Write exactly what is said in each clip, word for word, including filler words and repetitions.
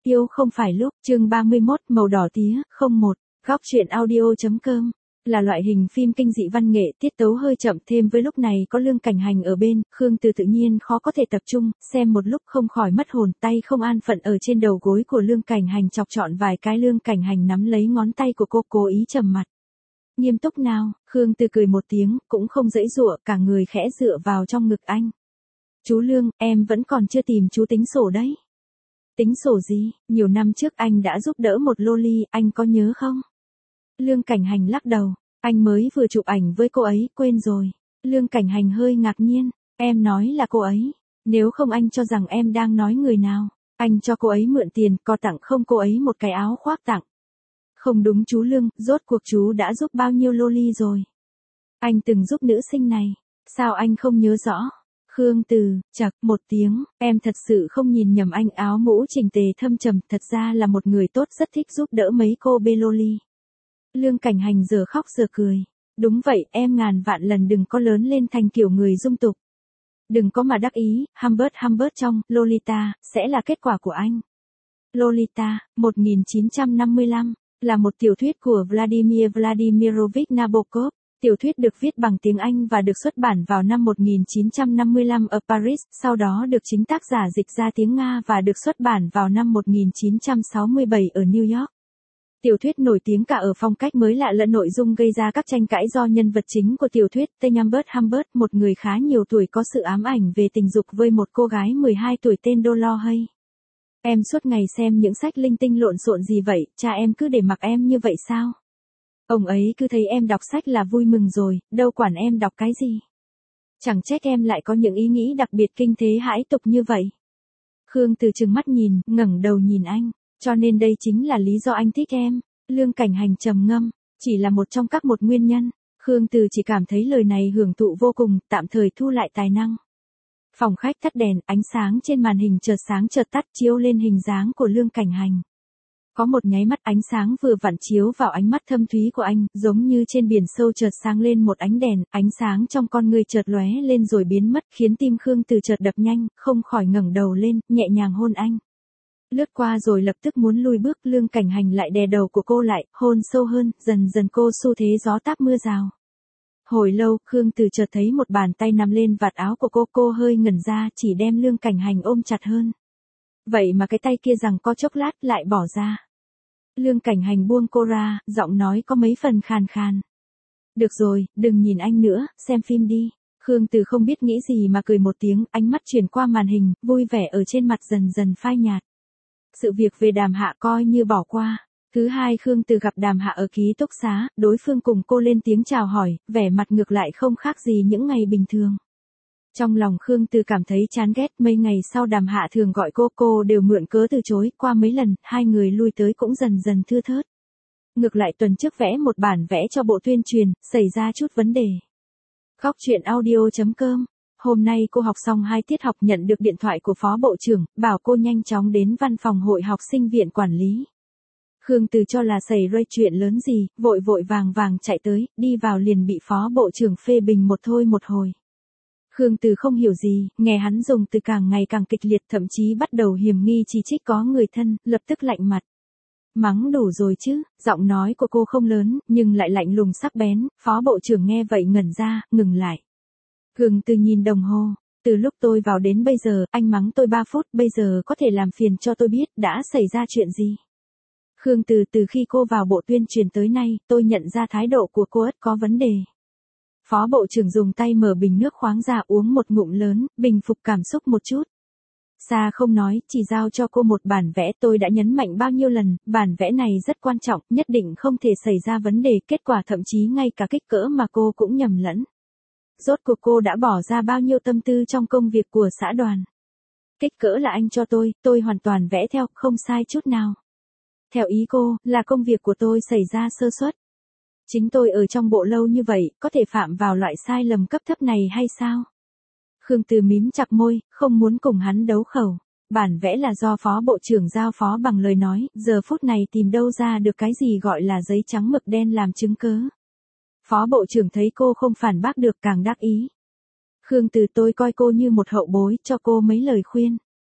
Yêu không phải lúc, chương ba mươi mốt, màu đỏ tía, không một, góc truyện audio.com. Là loại hình phim kinh dị văn nghệ, tiết tấu hơi chậm, thêm với lúc này có Lương Cảnh Hành ở bên, Khương Từ tự nhiên khó có thể tập trung, xem một lúc không khỏi mất hồn, tay không an phận ở trên đầu gối của Lương Cảnh Hành chọc chọn vài cái. Lương Cảnh Hành nắm lấy ngón tay của cô, cố ý trầm mặt. Nghiêm túc nào, Khương Từ cười một tiếng, cũng không giãy giụa, cả người khẽ dựa vào trong ngực anh. Chú Lương, em vẫn còn chưa tìm chú tính sổ đấy. Tính sổ gì? Nhiều năm trước anh đã giúp đỡ một loli, anh có nhớ không? Lương Cảnh Hành lắc đầu, anh mới vừa chụp ảnh với cô ấy, quên rồi. Lương Cảnh Hành hơi ngạc nhiên, em nói là cô ấy. Nếu không anh cho rằng em đang nói người nào. Anh cho cô ấy mượn tiền, có tặng không cô ấy một cái áo khoác tặng. Không đúng chú Lương, rốt cuộc chú đã giúp bao nhiêu loli rồi? Anh từng giúp nữ sinh này, sao anh không nhớ rõ? Khương Từ, chậc, một tiếng, em thật sự không nhìn nhầm anh, áo mũ chỉnh tề thâm trầm, thật ra là một người tốt, rất thích giúp đỡ mấy cô bê loli. Lương Cảnh Hành giờ khóc giờ cười. Đúng vậy, em ngàn vạn lần đừng có lớn lên thành kiểu người dung tục. Đừng có mà đắc ý, Humbert Humbert trong Lolita sẽ là kết quả của anh. Lolita, một nghìn chín trăm năm mươi lăm, là một tiểu thuyết của Vladimir Vladimirovich Nabokov. Tiểu thuyết được viết bằng tiếng Anh và được xuất bản vào năm một nghìn chín trăm năm mươi lăm ở Paris, sau đó được chính tác giả dịch ra tiếng Nga và được xuất bản vào năm một nghìn chín trăm sáu mươi bảy ở New York. Tiểu thuyết nổi tiếng cả ở phong cách mới lạ lẫn nội dung gây ra các tranh cãi do nhân vật chính của tiểu thuyết, tên Humbert Humbert, một người khá nhiều tuổi có sự ám ảnh về tình dục với một cô gái mười hai tuổi tên Dolores. Em suốt ngày xem những sách linh tinh lộn xộn gì vậy, cha em cứ để mặc em như vậy sao? Ông ấy cứ thấy em đọc sách là vui mừng rồi, đâu quản em đọc cái gì. Chẳng trách em lại có những ý nghĩ đặc biệt kinh thế hãi tục như vậy. Khương Từ trừng mắt nhìn, ngẩng đầu nhìn anh, cho nên đây chính là lý do anh thích em. Lương Cảnh Hành trầm ngâm, chỉ là một trong các một nguyên nhân. Khương Từ chỉ cảm thấy lời này hưởng thụ vô cùng, tạm thời thu lại tài năng. Phòng khách tắt đèn, ánh sáng trên màn hình chợt sáng chợt tắt, chiếu lên hình dáng của Lương Cảnh Hành. Có một nháy mắt ánh sáng vừa vặn chiếu vào ánh mắt thâm thúy của anh, giống như trên biển sâu chợt sáng lên một ánh đèn, ánh sáng trong con người chợt lóe lên rồi biến mất, khiến tim Khương Từ chợt đập nhanh, không khỏi ngẩng đầu lên, nhẹ nhàng hôn anh. Lướt qua rồi lập tức muốn lùi bước, Lương Cảnh Hành lại đè đầu của cô lại, hôn sâu hơn, dần dần cô xu thế gió táp mưa rào. Hồi lâu, Khương Từ chợt thấy một bàn tay nằm lên vạt áo của cô, cô hơi ngẩn ra, chỉ đem Lương Cảnh Hành ôm chặt hơn. Vậy mà cái tay kia giằng co chốc lát lại bỏ ra. Lương Cảnh Hành buông cô ra, giọng nói có mấy phần khàn khàn. Được rồi, đừng nhìn anh nữa, xem phim đi. Khương Từ không biết nghĩ gì mà cười một tiếng, ánh mắt chuyển qua màn hình, vui vẻ ở trên mặt dần dần phai nhạt. Sự việc về Đàm Hạ coi như bỏ qua. Thứ hai, Khương Từ gặp Đàm Hạ ở ký túc xá, đối phương cùng cô lên tiếng chào hỏi, vẻ mặt ngược lại không khác gì những ngày bình thường. Trong lòng Khương Từ cảm thấy chán ghét, mấy ngày sau Đàm Hạ thường gọi cô, cô đều mượn cớ từ chối, qua mấy lần, hai người lui tới cũng dần dần thưa thớt. Ngược lại tuần trước vẽ một bản vẽ cho bộ tuyên truyền, xảy ra chút vấn đề. Góc truyện audio.com. Hôm nay cô học xong hai tiết học, nhận được điện thoại của phó bộ trưởng, bảo cô nhanh chóng đến văn phòng hội học sinh viện quản lý. Khương Từ cho là xảy ra chuyện lớn gì, vội vội vàng vàng chạy tới, đi vào liền bị phó bộ trưởng phê bình một thôi một hồi. Khương Từ không hiểu gì, nghe hắn dùng từ càng ngày càng kịch liệt, thậm chí bắt đầu hiềm nghi chỉ trích có người thân, lập tức lạnh mặt. Mắng đủ rồi chứ, giọng nói của cô không lớn, nhưng lại lạnh lùng sắc bén, phó bộ trưởng nghe vậy ngẩn ra, ngừng lại. Khương Từ nhìn đồng hồ, từ lúc tôi vào đến bây giờ, anh mắng tôi ba phút, bây giờ có thể làm phiền cho tôi biết, đã xảy ra chuyện gì. Khương Từ, từ khi cô vào bộ tuyên truyền tới nay, tôi nhận ra thái độ của cô ất có vấn đề. Phó bộ trưởng dùng tay mở bình nước khoáng ra uống một ngụm lớn, bình phục cảm xúc một chút. Xa không nói, chỉ giao cho cô một bản vẽ, tôi đã nhấn mạnh bao nhiêu lần, bản vẽ này rất quan trọng, nhất định không thể xảy ra vấn đề, kết quả thậm chí ngay cả kích cỡ mà cô cũng nhầm lẫn. Rốt cuộc cô đã bỏ ra bao nhiêu tâm tư trong công việc của xã đoàn. Kích cỡ là anh cho tôi, tôi hoàn toàn vẽ theo, không sai chút nào. Theo ý cô, là công việc của tôi xảy ra sơ suất. Chính tôi ở trong bộ lâu như vậy, có thể phạm vào loại sai lầm cấp thấp này hay sao? Khương Từ mím chặt môi, không muốn cùng hắn đấu khẩu. Bản vẽ là do phó bộ trưởng giao phó bằng lời nói, giờ phút này tìm đâu ra được cái gì gọi là giấy trắng mực đen làm chứng cớ. Phó bộ trưởng thấy cô không phản bác được càng đắc ý. Khương Từ, tôi coi cô như một hậu bối, cho cô mấy lời khuyên.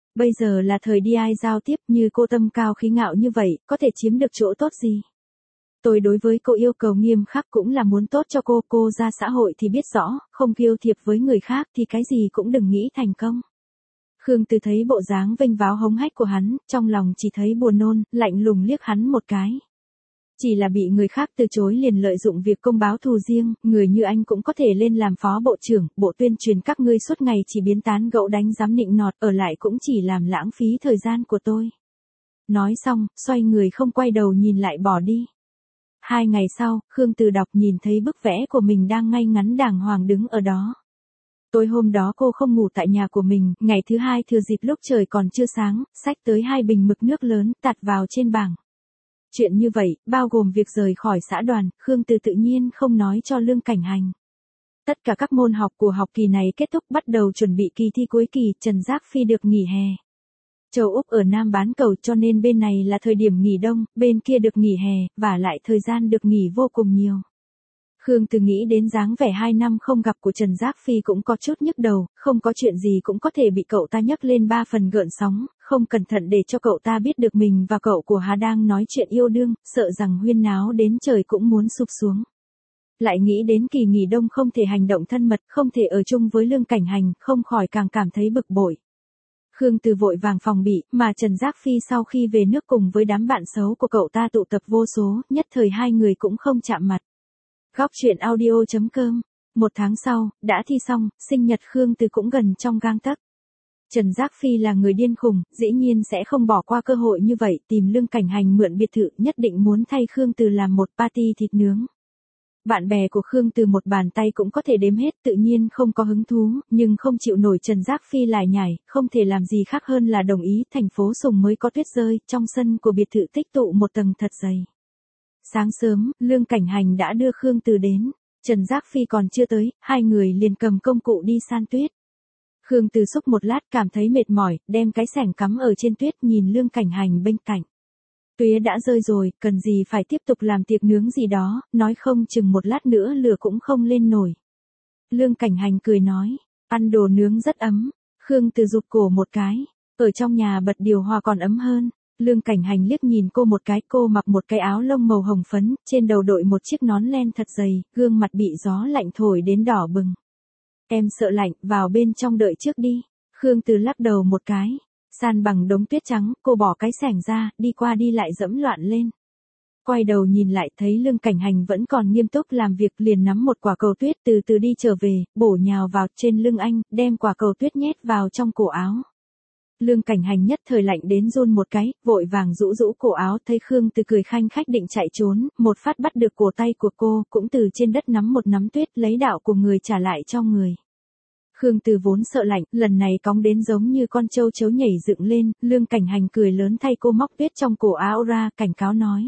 Bây giờ là thời đi ai giao tiếp, như cô tâm cao khí ngạo như vậy, có thể chiếm được chỗ tốt gì? Tôi đối với cô yêu cầu nghiêm khắc cũng là muốn tốt cho cô, cô ra xã hội thì biết rõ, không kiêu thiệp với người khác thì cái gì cũng đừng nghĩ thành công. Khương Từ thấy bộ dáng vênh váo hống hách của hắn, trong lòng chỉ thấy buồn nôn, lạnh lùng liếc hắn một cái. Chỉ là bị người khác từ chối liền lợi dụng việc công báo thù riêng, người như anh cũng có thể lên làm phó bộ trưởng, bộ tuyên truyền các ngươi suốt ngày chỉ biến tán gẫu đánh giám nịnh nọt, ở lại cũng chỉ làm lãng phí thời gian của tôi. Nói xong, xoay người không quay đầu nhìn lại bỏ đi. Hai ngày sau, Khương Từ đọc nhìn thấy bức vẽ của mình đang ngay ngắn đàng hoàng đứng ở đó. Tối hôm đó cô không ngủ tại nhà của mình, ngày thứ hai thừa dịp lúc trời còn chưa sáng, xách tới hai bình mực nước lớn, tạt vào trên bảng. Chuyện như vậy, bao gồm việc rời khỏi xã đoàn, Khương Từ tự nhiên không nói cho Lương Cảnh Hành. Tất cả các môn học của học kỳ này kết thúc, bắt đầu chuẩn bị kỳ thi cuối kỳ, Trần Giác Phi được nghỉ hè. Châu Úc ở Nam bán cầu cho nên bên này là thời điểm nghỉ đông, bên kia được nghỉ hè, và lại thời gian được nghỉ vô cùng nhiều. Khương Từ nghĩ đến dáng vẻ hai năm không gặp của Trần Giác Phi cũng có chút nhức đầu, không có chuyện gì cũng có thể bị cậu ta nhấc lên ba phần gợn sóng, không cẩn thận để cho cậu ta biết được mình và cậu của Hà đang nói chuyện yêu đương, sợ rằng huyên náo đến trời cũng muốn sụp xuống. Lại nghĩ đến kỳ nghỉ đông không thể hành động thân mật, không thể ở chung với Lương Cảnh Hành, không khỏi càng cảm thấy bực bội. Khương Từ vội vàng phòng bị, mà Trần Giác Phi sau khi về nước cùng với đám bạn xấu của cậu ta tụ tập vô số, nhất thời hai người cũng không chạm mặt. Góc truyện audio chấm com. Một tháng sau, đã thi xong, sinh nhật Khương Từ cũng gần trong gang tấc. Trần Giác Phi là người điên khùng, dĩ nhiên sẽ không bỏ qua cơ hội như vậy, tìm Lương Cảnh Hành mượn biệt thự, nhất định muốn thay Khương Từ làm một party thịt nướng. Bạn bè của Khương Từ một bàn tay cũng có thể đếm hết, tự nhiên không có hứng thú, nhưng không chịu nổi Trần Giác Phi lải nhải, không thể làm gì khác hơn là đồng ý. Thành phố Sùng mới có tuyết rơi, trong sân của biệt thự tích tụ một tầng thật dày. Sáng sớm, Lương Cảnh Hành đã đưa Khương Từ đến, Trần Giác Phi còn chưa tới, hai người liền cầm công cụ đi san tuyết. Khương Từ xúc một lát cảm thấy mệt mỏi, đem cái xẻng cắm ở trên tuyết, nhìn Lương Cảnh Hành bên cạnh. Tuế đã rơi rồi, cần gì phải tiếp tục làm tiệc nướng gì đó, nói không chừng một lát nữa lửa cũng không lên nổi. Lương Cảnh Hành cười nói, ăn đồ nướng rất ấm. Khương Từ rụt cổ một cái, ở trong nhà bật điều hòa còn ấm hơn. Lương Cảnh Hành liếc nhìn cô một cái, cô mặc một cái áo lông màu hồng phấn, trên đầu đội một chiếc nón len thật dày, gương mặt bị gió lạnh thổi đến đỏ bừng. Em sợ lạnh, vào bên trong đợi trước đi. Khương Từ lắc đầu một cái. San bằng đống tuyết trắng, cô bỏ cái xẻng ra, đi qua đi lại dẫm loạn lên. Quay đầu nhìn lại thấy Lương Cảnh Hành vẫn còn nghiêm túc làm việc, liền nắm một quả cầu tuyết từ từ đi trở về, bổ nhào vào trên lưng anh, đem quả cầu tuyết nhét vào trong cổ áo. Lương Cảnh Hành nhất thời lạnh đến run một cái, vội vàng rũ rũ cổ áo, thấy Khương Từ cười khanh khách định chạy trốn, một phát bắt được cổ tay của cô, cũng từ trên đất nắm một nắm tuyết lấy đạo của người trả lại cho người. Khương Từ vốn sợ lạnh, lần này cóng đến giống như con trâu chấu nhảy dựng lên, Lương Cảnh Hành cười lớn thay cô móc tuyết trong cổ áo ra, cảnh cáo nói.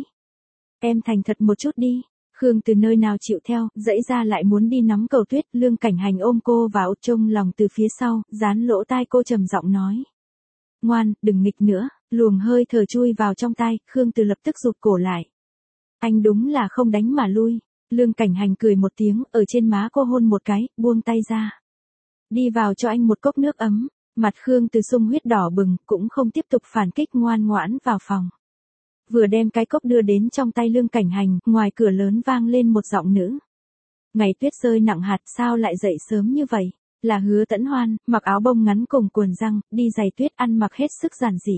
Em thành thật một chút đi. Khương Từ nơi nào chịu theo, dãy ra lại muốn đi nắm cầu tuyết, Lương Cảnh Hành ôm cô vào trông lòng từ phía sau, dán lỗ tai cô trầm giọng nói. Ngoan, đừng nghịch nữa, luồng hơi thở chui vào trong tai, Khương Từ lập tức rụt cổ lại. Anh đúng là không đánh mà lui. Lương Cảnh Hành cười một tiếng, ở trên má cô hôn một cái, buông tay ra. Đi vào cho anh một cốc nước ấm, mặt Khương Từ sung huyết đỏ bừng, cũng không tiếp tục phản kích, ngoan ngoãn vào phòng. Vừa đem cái cốc đưa đến trong tay Lương Cảnh Hành, ngoài cửa lớn vang lên một giọng nữ. Ngày tuyết rơi nặng hạt, sao lại dậy sớm như vậy? Là Hứa Tẫn Hoan, mặc áo bông ngắn cùng quần răng, đi giày tuyết, ăn mặc hết sức giản dị.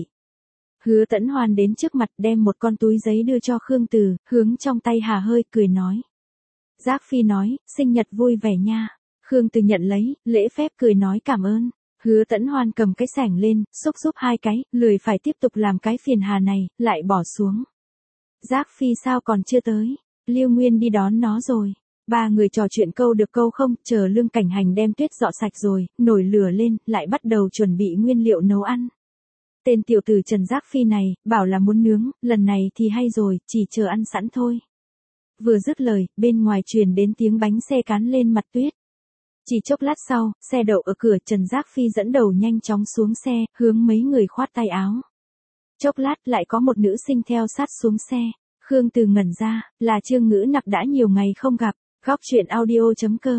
Hứa Tẫn Hoan đến trước mặt đem một con túi giấy đưa cho Khương Từ, hướng trong tay hà hơi, cười nói. Giác Phi nói, sinh nhật vui vẻ nha. Khương Từ nhận lấy, lễ phép cười nói cảm ơn. Hứa Tẫn Hoan cầm cái xẻng lên, xúc xúc hai cái, lười phải tiếp tục làm cái phiền hà này, lại bỏ xuống. Giác Phi sao còn chưa tới? Lưu Nguyên đi đón nó rồi. Ba người trò chuyện câu được câu không, chờ Lương Cảnh Hành đem tuyết dọn sạch rồi, nổi lửa lên, lại bắt đầu chuẩn bị nguyên liệu nấu ăn. Tên tiểu tử Trần Giác Phi này, bảo là muốn nướng, lần này thì hay rồi, chỉ chờ ăn sẵn thôi. Vừa dứt lời, bên ngoài truyền đến tiếng bánh xe cán lên mặt tuyết. Chỉ chốc lát sau, xe đậu ở cửa, Trần Giác Phi dẫn đầu nhanh chóng xuống xe, hướng mấy người khoát tay áo. Chốc lát lại có một nữ sinh theo sát xuống xe. Khương Từ ngẩn ra, là Trương Ngữ Nặc đã nhiều ngày không gặp. Góc truyện audio chấm com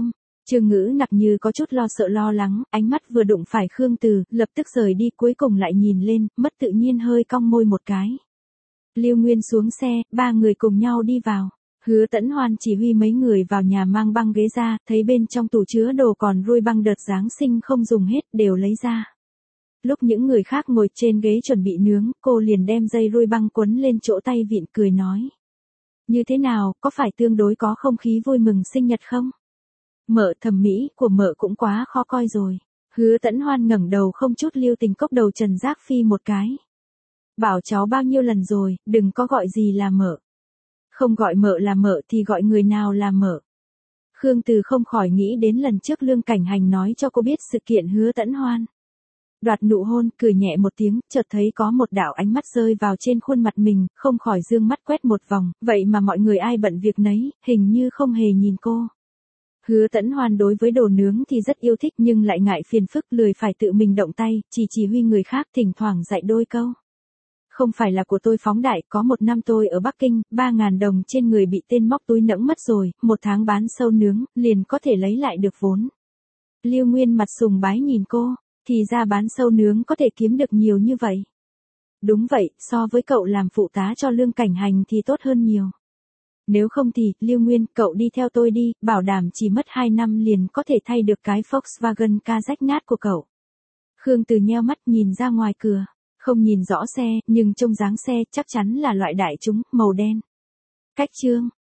Trương Ngữ Nặc như có chút lo sợ lo lắng, ánh mắt vừa đụng phải Khương Từ, lập tức rời đi, cuối cùng lại nhìn lên, mất tự nhiên hơi cong môi một cái. Lưu Nguyên xuống xe, ba người cùng nhau đi vào. Hứa Tẫn Hoan chỉ huy mấy người vào nhà mang băng ghế ra, thấy bên trong tủ chứa đồ còn ruôi băng đợt Giáng sinh không dùng hết, đều lấy ra. Lúc những người khác ngồi trên ghế chuẩn bị nướng, cô liền đem dây ruôi băng quấn lên chỗ tay vịn, cười nói. Như thế nào, có phải tương đối có không khí vui mừng sinh nhật không? Mợ, thẩm mỹ của mợ cũng quá khó coi rồi. Hứa Tẫn Hoan ngẩng đầu không chút lưu tình cốc đầu Trần Giác Phi một cái. Bảo cháu bao nhiêu lần rồi, đừng có gọi gì là mợ. Không gọi mợ là mợ thì gọi người nào là mợ. Khương Từ không khỏi nghĩ đến lần trước Lương Cảnh Hành nói cho cô biết sự kiện Hứa Tẫn Hoan. Đoạt nụ hôn, cười nhẹ một tiếng, chợt thấy có một đạo ánh mắt rơi vào trên khuôn mặt mình, không khỏi dương mắt quét một vòng, vậy mà mọi người ai bận việc nấy, hình như không hề nhìn cô. Hứa Tẫn Hoan đối với đồ nướng thì rất yêu thích nhưng lại ngại phiền phức, lười phải tự mình động tay, chỉ chỉ huy người khác, thỉnh thoảng dạy đôi câu. Không phải là của tôi phóng đại, có một năm tôi ở Bắc Kinh, ba ngàn đồng trên người bị tên móc túi nẫng mất rồi, một tháng bán sâu nướng, liền có thể lấy lại được vốn. Lưu Nguyên mặt sùng bái nhìn cô, thì ra bán sâu nướng có thể kiếm được nhiều như vậy. Đúng vậy, so với cậu làm phụ tá cho Lương Cảnh Hành thì tốt hơn nhiều. Nếu không thì, Lưu Nguyên, cậu đi theo tôi đi, bảo đảm chỉ mất hai năm liền có thể thay được cái Volkswagen ca rách nát của cậu. Khương Từ nheo mắt nhìn ra ngoài cửa, không nhìn rõ xe, nhưng trông dáng xe chắc chắn là loại đại chúng, màu đen. Cách chương